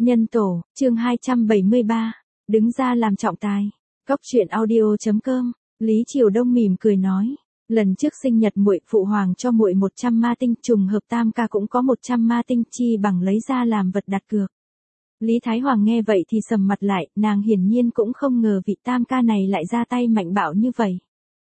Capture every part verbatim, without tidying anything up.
Nhân tổ, chương hai trăm bảy mươi ba, đứng ra làm trọng tài. Cóc truyện audio chấm com, Lý Triều Đông mỉm cười nói, lần trước sinh nhật muội phụ hoàng cho muội một trăm ma tinh, trùng hợp tam ca cũng có một trăm ma tinh, chi bằng lấy ra làm vật đặt cược. Lý Thái Hoàng nghe vậy thì sầm mặt lại, nàng hiển nhiên cũng không ngờ vị tam ca này lại ra tay mạnh bạo như vậy.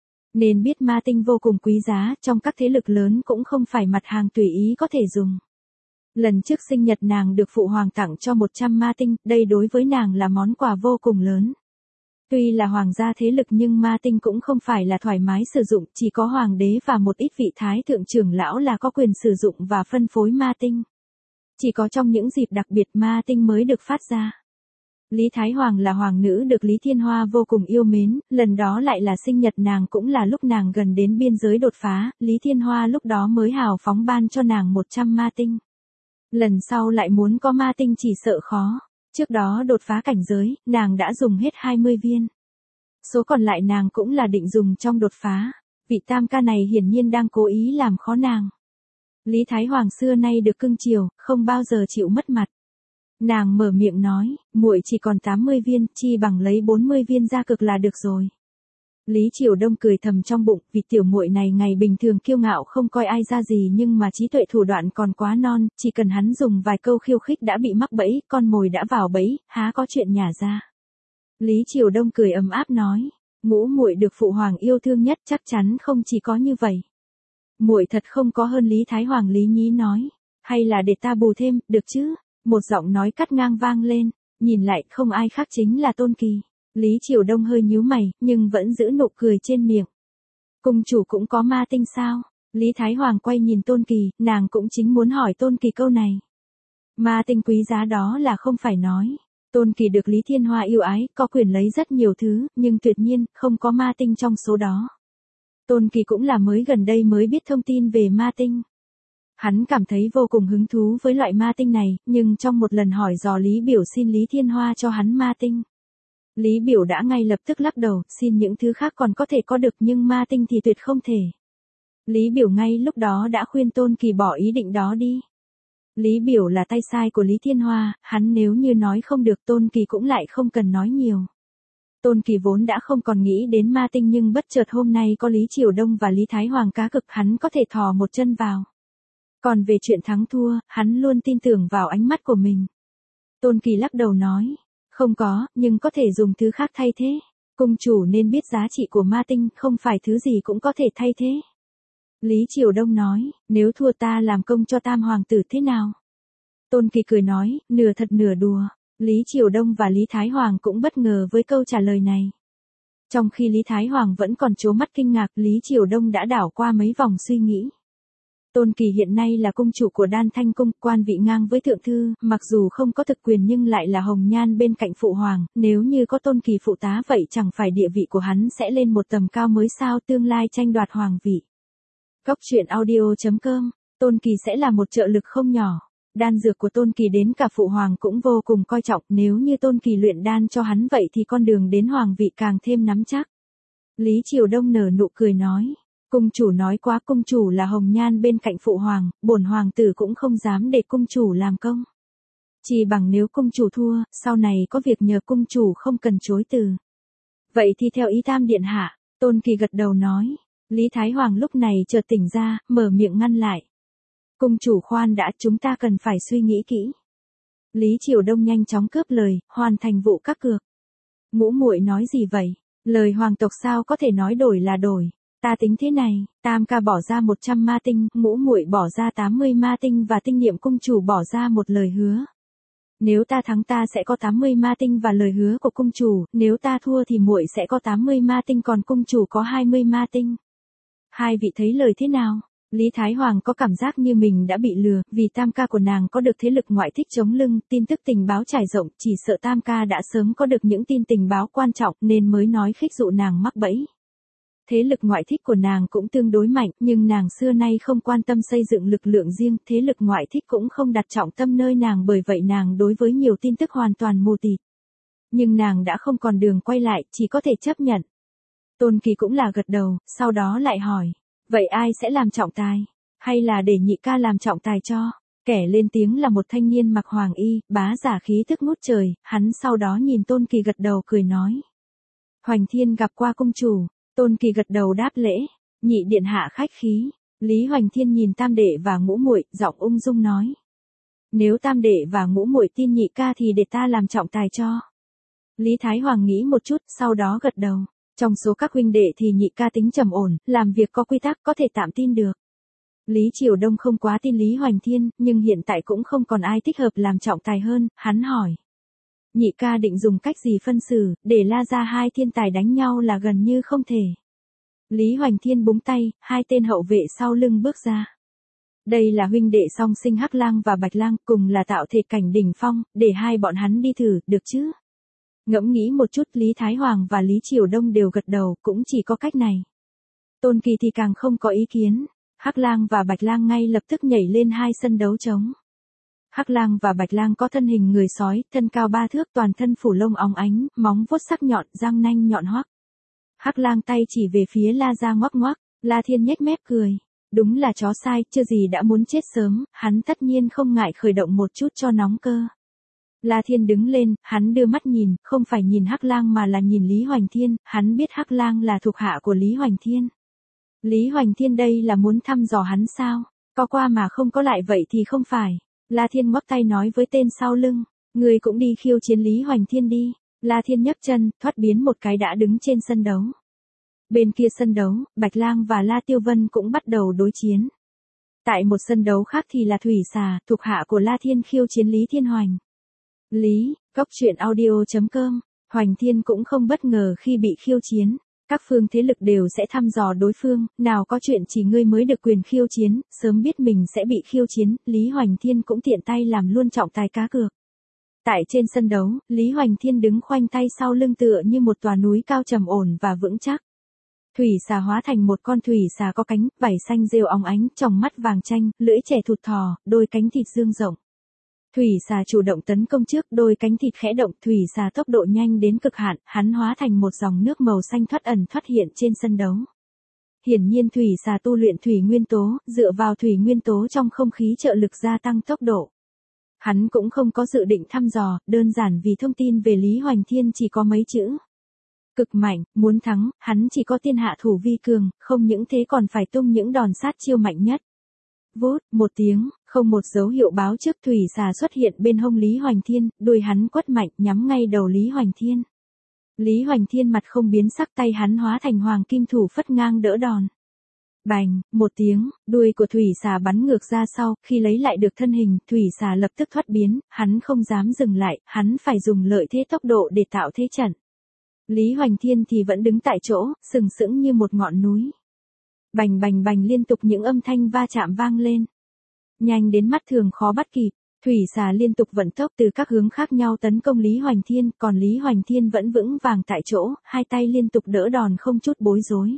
Nên biết ma tinh vô cùng quý giá, trong các thế lực lớn cũng không phải mặt hàng tùy ý có thể dùng. Lần trước sinh nhật nàng được phụ hoàng tặng cho một trăm ma tinh, đây đối với nàng là món quà vô cùng lớn. Tuy là hoàng gia thế lực nhưng ma tinh cũng không phải là thoải mái sử dụng, chỉ có hoàng đế và một ít vị thái thượng trưởng lão là có quyền sử dụng và phân phối ma tinh. Chỉ có trong những dịp đặc biệt ma tinh mới được phát ra. Lý Thái Hoàng là hoàng nữ được Lý Thiên Hoa vô cùng yêu mến, lần đó lại là sinh nhật nàng cũng là lúc nàng gần đến biên giới đột phá, Lý Thiên Hoa lúc đó mới hào phóng ban cho nàng một trăm ma tinh. Lần sau lại muốn có ma tinh chỉ sợ khó. Trước đó đột phá cảnh giới, nàng đã dùng hết hai mươi viên. Số còn lại nàng cũng là định dùng trong đột phá. Vị tam ca này hiển nhiên đang cố ý làm khó nàng. Lý Thái Hoàng xưa nay được cưng chiều, không bao giờ chịu mất mặt. Nàng mở miệng nói, muội chỉ còn tám mươi viên, chi bằng lấy bốn mươi viên ra cực là được rồi. Lý Triều Đông cười thầm trong bụng, vì tiểu muội này ngày bình thường kiêu ngạo không coi ai ra gì nhưng mà trí tuệ thủ đoạn còn quá non, chỉ cần hắn dùng vài câu khiêu khích đã bị mắc bẫy, con mồi đã vào bẫy, há có chuyện nhả ra. Lý Triều Đông cười ấm áp nói, ngũ muội được phụ hoàng yêu thương nhất, chắc chắn không chỉ có như vậy. Muội thật không có hơn Lý Thái Hoàng. Lý Nhí nói, hay là để ta bù thêm, được chứ? Một giọng nói cắt ngang vang lên, nhìn lại không ai khác chính là Tôn Kỳ. Lý Triều Đông hơi nhíu mày, nhưng vẫn giữ nụ cười trên miệng. Cung chủ cũng có ma tinh sao? Lý Thái Hoàng quay nhìn Tôn Kỳ, nàng cũng chính muốn hỏi Tôn Kỳ câu này. Ma tinh quý giá đó là không phải nói. Tôn Kỳ được Lý Thiên Hoa yêu ái, có quyền lấy rất nhiều thứ, nhưng tuyệt nhiên, không có ma tinh trong số đó. Tôn Kỳ cũng là mới gần đây mới biết thông tin về ma tinh. Hắn cảm thấy vô cùng hứng thú với loại ma tinh này, nhưng trong một lần hỏi dò Lý Biểu xin Lý Thiên Hoa cho hắn ma tinh. Lý Biểu đã ngay lập tức lắc đầu, xin những thứ khác còn có thể có được nhưng ma tinh thì tuyệt không thể. Lý Biểu ngay lúc đó đã khuyên Tôn Kỳ bỏ ý định đó đi. Lý Biểu là tay sai của Lý Thiên Hoa, hắn nếu như nói không được Tôn Kỳ cũng lại không cần nói nhiều. Tôn Kỳ vốn đã không còn nghĩ đến ma tinh nhưng bất chợt hôm nay có Lý Triều Đông và Lý Thái Hoàng cá cực hắn có thể thò một chân vào. Còn về chuyện thắng thua, hắn luôn tin tưởng vào ánh mắt của mình. Tôn Kỳ lắc đầu nói, không có, nhưng có thể dùng thứ khác thay thế. Cung chủ nên biết giá trị của ma tinh, không phải thứ gì cũng có thể thay thế. Lý Triều Đông nói, nếu thua ta làm công cho tam hoàng tử thế nào? Tôn Kỳ cười nói, nửa thật nửa đùa. Lý Triều Đông và Lý Thái Hoàng cũng bất ngờ với câu trả lời này. Trong khi Lý Thái Hoàng vẫn còn trố mắt kinh ngạc, Lý Triều Đông đã đảo qua mấy vòng suy nghĩ. Tôn Kỳ hiện nay là cung chủ của Đan Thanh Cung, quan vị ngang với thượng thư, mặc dù không có thực quyền nhưng lại là hồng nhan bên cạnh phụ hoàng, nếu như có Tôn Kỳ phụ tá vậy chẳng phải địa vị của hắn sẽ lên một tầm cao mới sao, tương lai tranh đoạt hoàng vị. Cóc truyện audio chấm com, Tôn Kỳ sẽ là một trợ lực không nhỏ. Đan dược của Tôn Kỳ đến cả phụ hoàng cũng vô cùng coi trọng, nếu như Tôn Kỳ luyện đan cho hắn vậy thì con đường đến hoàng vị càng thêm nắm chắc. Lý Triều Đông nở nụ cười nói, cung chủ nói quá, cung chủ là hồng nhan bên cạnh phụ hoàng, bổn hoàng tử cũng không dám để cung chủ làm công. Chỉ bằng nếu cung chủ thua, sau này có việc nhờ cung chủ không cần chối từ. Vậy thì theo ý tam điện hạ, Tôn Kỳ gật đầu nói. Lý Thái Hoàng lúc này chợt tỉnh ra, mở miệng ngăn lại. Cung chủ khoan đã, chúng ta cần phải suy nghĩ kỹ. Lý Triều Đông nhanh chóng cướp lời, hoàn thành vụ các cược. Ngũ muội nói gì vậy? Lời hoàng tộc sao có thể nói đổi là đổi? Ta tính thế này, tam ca bỏ ra một trăm ma tinh, ngũ muội bỏ ra tám mươi ma tinh và tinh niệm cung chủ bỏ ra một lời hứa. Nếu ta thắng ta sẽ có tám mươi ma tinh và lời hứa của cung chủ, nếu ta thua thì muội sẽ có tám mươi ma tinh còn cung chủ có hai mươi ma tinh. Hai vị thấy lời thế nào? Lý Thái Hoàng có cảm giác như mình đã bị lừa, vì tam ca của nàng có được thế lực ngoại thích chống lưng, tin tức tình báo trải rộng, chỉ sợ tam ca đã sớm có được những tin tình báo quan trọng nên mới nói khích dụ nàng mắc bẫy. Thế lực ngoại thích của nàng cũng tương đối mạnh, nhưng nàng xưa nay không quan tâm xây dựng lực lượng riêng, thế lực ngoại thích cũng không đặt trọng tâm nơi nàng, bởi vậy nàng đối với nhiều tin tức hoàn toàn mù tịt. Nhưng nàng đã không còn đường quay lại, chỉ có thể chấp nhận. Tôn Kỳ cũng là gật đầu, sau đó lại hỏi, vậy ai sẽ làm trọng tài? Hay là để nhị ca làm trọng tài cho? Kẻ lên tiếng là một thanh niên mặc hoàng y, bá giả khí tức ngút trời, hắn sau đó nhìn Tôn Kỳ gật đầu cười nói. Hoành Thiên gặp qua cung chủ, Tôn Kỳ gật đầu đáp lễ, nhị điện hạ khách khí. Lý Hoành Thiên nhìn tam đệ và ngũ muội, giọng ung dung nói. Nếu tam đệ và ngũ muội tin nhị ca thì để ta làm trọng tài cho. Lý Thái Hoàng nghĩ một chút, sau đó gật đầu. Trong số các huynh đệ thì nhị ca tính trầm ổn, làm việc có quy tắc, có thể tạm tin được. Lý Triều Đông không quá tin Lý Hoành Thiên, nhưng hiện tại cũng không còn ai thích hợp làm trọng tài hơn, hắn hỏi. Nhị ca định dùng cách gì phân xử, để La ra hai thiên tài đánh nhau là gần như không thể. Lý Hoành Thiên búng tay, hai tên hậu vệ sau lưng bước ra. Đây là huynh đệ song sinh Hắc Lang và Bạch Lang, cùng là tạo thể cảnh đỉnh phong, để hai bọn hắn đi thử, được chứ? Ngẫm nghĩ một chút, Lý Thái Hoàng và Lý Triều Đông đều gật đầu, cũng chỉ có cách này. Tôn Kỳ thì càng không có ý kiến. Hắc Lang và Bạch Lang ngay lập tức nhảy lên hai sân đấu trống. Hắc Lang và Bạch Lang có thân hình người sói, thân cao ba thước, toàn thân phủ lông óng ánh, móng vuốt sắc nhọn, răng nanh nhọn hoắc. Hắc Lang tay chỉ về phía La Gia ngoắc ngoắc, La Thiên nhếch mép cười. Đúng là chó sai, chưa gì đã muốn chết sớm, hắn tất nhiên không ngại khởi động một chút cho nóng cơ. La Thiên đứng lên, hắn đưa mắt nhìn, không phải nhìn Hắc Lang mà là nhìn Lý Hoành Thiên, hắn biết Hắc Lang là thuộc hạ của Lý Hoành Thiên. Lý Hoành Thiên đây là muốn thăm dò hắn sao? Có qua mà không có lại vậy thì không phải. La Thiên ngoắc tay nói với tên sau lưng, người cũng đi khiêu chiến Lý Hoành Thiên đi. La Thiên nhấc chân, thoát biến một cái đã đứng trên sân đấu. Bên kia sân đấu, Bạch Lang và La Tiêu Vân cũng bắt đầu đối chiến. Tại một sân đấu khác thì là Thủy Xà, thuộc hạ của La Thiên khiêu chiến Lý Thiên Hoành. Lý, Cốc Truyện Audio chấm com, Hoành Thiên cũng không bất ngờ khi bị khiêu chiến. Các phương thế lực đều sẽ thăm dò đối phương, nào có chuyện chỉ ngươi mới được quyền khiêu chiến, sớm biết mình sẽ bị khiêu chiến, Lý Hoành Thiên cũng tiện tay làm luôn trọng tài cá cược. Tại trên sân đấu, Lý Hoành Thiên đứng khoanh tay sau lưng tựa như một tòa núi cao trầm ổn và vững chắc. Thủy xà hóa thành một con thủy xà có cánh, vảy xanh rêu óng ánh, tròng mắt vàng chanh, lưỡi trẻ thụt thò, đôi cánh thịt dương rộng. Thủy xà chủ động tấn công trước, đôi cánh thịt khẽ động, thủy xà tốc độ nhanh đến cực hạn, hắn hóa thành một dòng nước màu xanh thoát ẩn thoát hiện trên sân đấu. Hiển nhiên thủy xà tu luyện thủy nguyên tố, dựa vào thủy nguyên tố trong không khí trợ lực gia tăng tốc độ. Hắn cũng không có dự định thăm dò, đơn giản vì thông tin về Lý Hoành Thiên chỉ có mấy chữ. Cực mạnh, muốn thắng, hắn chỉ có thiên hạ thủ vi cường, không những thế còn phải tung những đòn sát chiêu mạnh nhất. Vút, một tiếng, không một dấu hiệu báo trước thủy xà xuất hiện bên hông Lý Hoành Thiên, đuôi hắn quất mạnh nhắm ngay đầu Lý Hoành Thiên. Lý Hoành Thiên mặt không biến sắc, tay hắn hóa thành hoàng kim thủ phất ngang đỡ đòn. Bành, một tiếng, đuôi của thủy xà bắn ngược ra sau, khi lấy lại được thân hình, thủy xà lập tức thoát biến, hắn không dám dừng lại, hắn phải dùng lợi thế tốc độ để tạo thế trận. Lý Hoành Thiên thì vẫn đứng tại chỗ, sừng sững như một ngọn núi. Bành bành bành liên tục những âm thanh va chạm vang lên. Nhanh đến mắt thường khó bắt kịp, thủy xà liên tục vận tốc từ các hướng khác nhau tấn công Lý Hoành Thiên, còn Lý Hoành Thiên vẫn vững vàng tại chỗ, hai tay liên tục đỡ đòn không chút bối rối.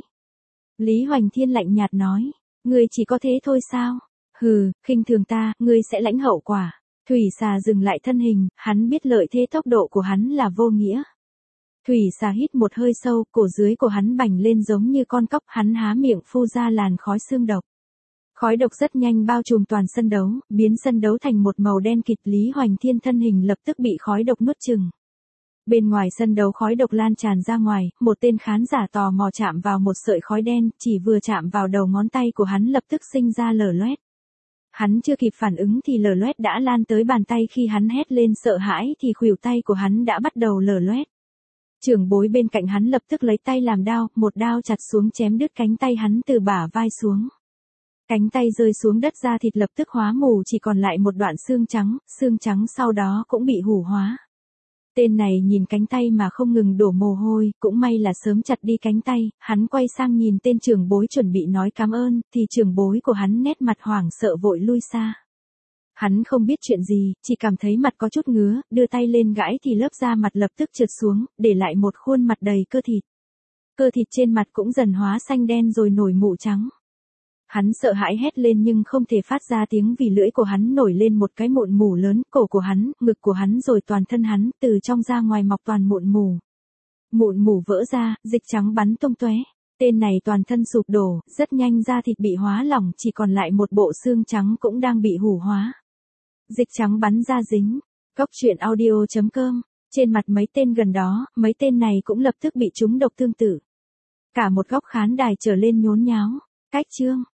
Lý Hoành Thiên lạnh nhạt nói, ngươi chỉ có thế thôi sao? Hừ, khinh thường ta, ngươi sẽ lãnh hậu quả. Thủy xà dừng lại thân hình, hắn biết lợi thế tốc độ của hắn là vô nghĩa. Thủy xà hít một hơi sâu, cổ dưới của hắn bành lên giống như con cóc, hắn há miệng phun ra làn khói xương độc. Khói độc rất nhanh bao trùm toàn sân đấu, biến sân đấu thành một màu đen kịt. Lý Hoành Thiên thân hình lập tức bị khói độc nuốt chửng. Bên ngoài sân đấu khói độc lan tràn ra ngoài, một tên khán giả tò mò chạm vào một sợi khói đen, chỉ vừa chạm vào đầu ngón tay của hắn lập tức sinh ra lở loét. Hắn chưa kịp phản ứng thì lở loét đã lan tới bàn tay, khi hắn hét lên sợ hãi thì khuỷu tay của hắn đã bắt đầu lở loét. Trưởng bối bên cạnh hắn lập tức lấy tay làm đao, một đao chặt xuống chém đứt cánh tay hắn từ bả vai xuống. Cánh tay rơi xuống đất, da thịt lập tức hóa mù, chỉ còn lại một đoạn xương trắng, xương trắng sau đó cũng bị hủ hóa. Tên này nhìn cánh tay mà không ngừng đổ mồ hôi, cũng may là sớm chặt đi cánh tay, hắn quay sang nhìn tên trưởng bối chuẩn bị nói cảm ơn, thì trưởng bối của hắn nét mặt hoảng sợ vội lui xa. Hắn không biết chuyện gì, chỉ cảm thấy mặt có chút ngứa, đưa tay lên gãi thì lớp da mặt lập tức trượt xuống, để lại một khuôn mặt đầy cơ thịt. Cơ thịt trên mặt cũng dần hóa xanh đen rồi nổi mụn trắng. Hắn sợ hãi hét lên nhưng không thể phát ra tiếng vì lưỡi của hắn nổi lên một cái mụn mù lớn, cổ của hắn, ngực của hắn rồi toàn thân hắn, từ trong ra ngoài mọc toàn mụn mù. Mụn mù vỡ ra, dịch trắng bắn tung tóe. Tên này toàn thân sụp đổ, rất nhanh da thịt bị hóa lỏng, chỉ còn lại một bộ xương trắng cũng đang bị hủ hóa. Dịch trắng bắn ra dính. Cốc truyện audio chấm com. Trên mặt mấy tên gần đó, mấy tên này cũng lập tức bị trúng độc tương tự. Cả một góc khán đài trở lên nhốn nháo. Cách chương.